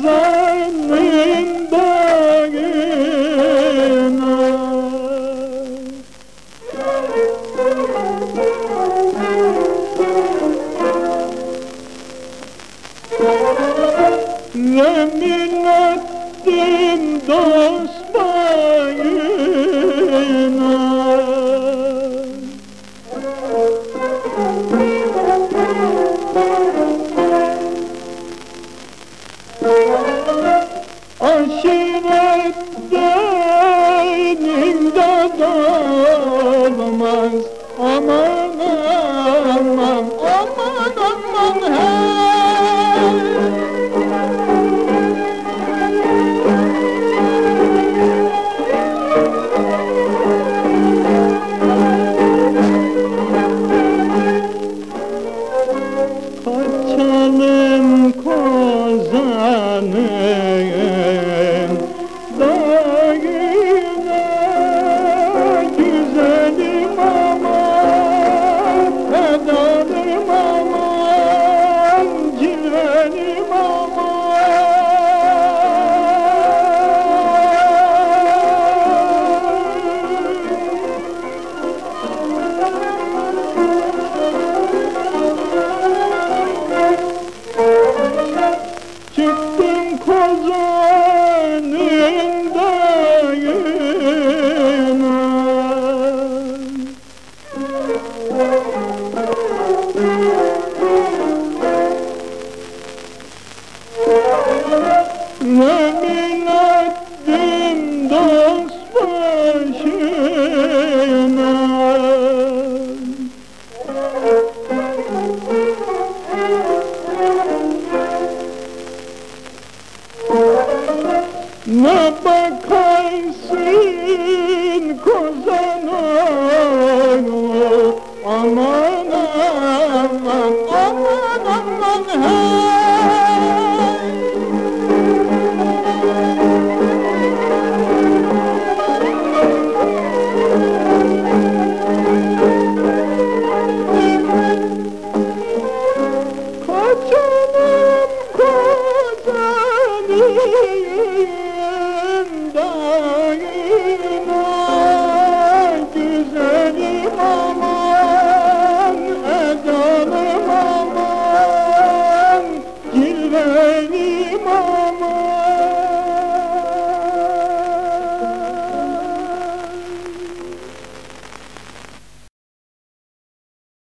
kozanın bağına. Yemin ettim dost payına. Aşiret denimde dolmaz. Aman aman aman aman hey. Kaçalım kozanın dağına, güzelim aman, fedanım aman, civenim aman. Çıktım kozanın dağına. Yemin ettim dost başına. Ne bakarsın kozana, aman aman aman aman hey.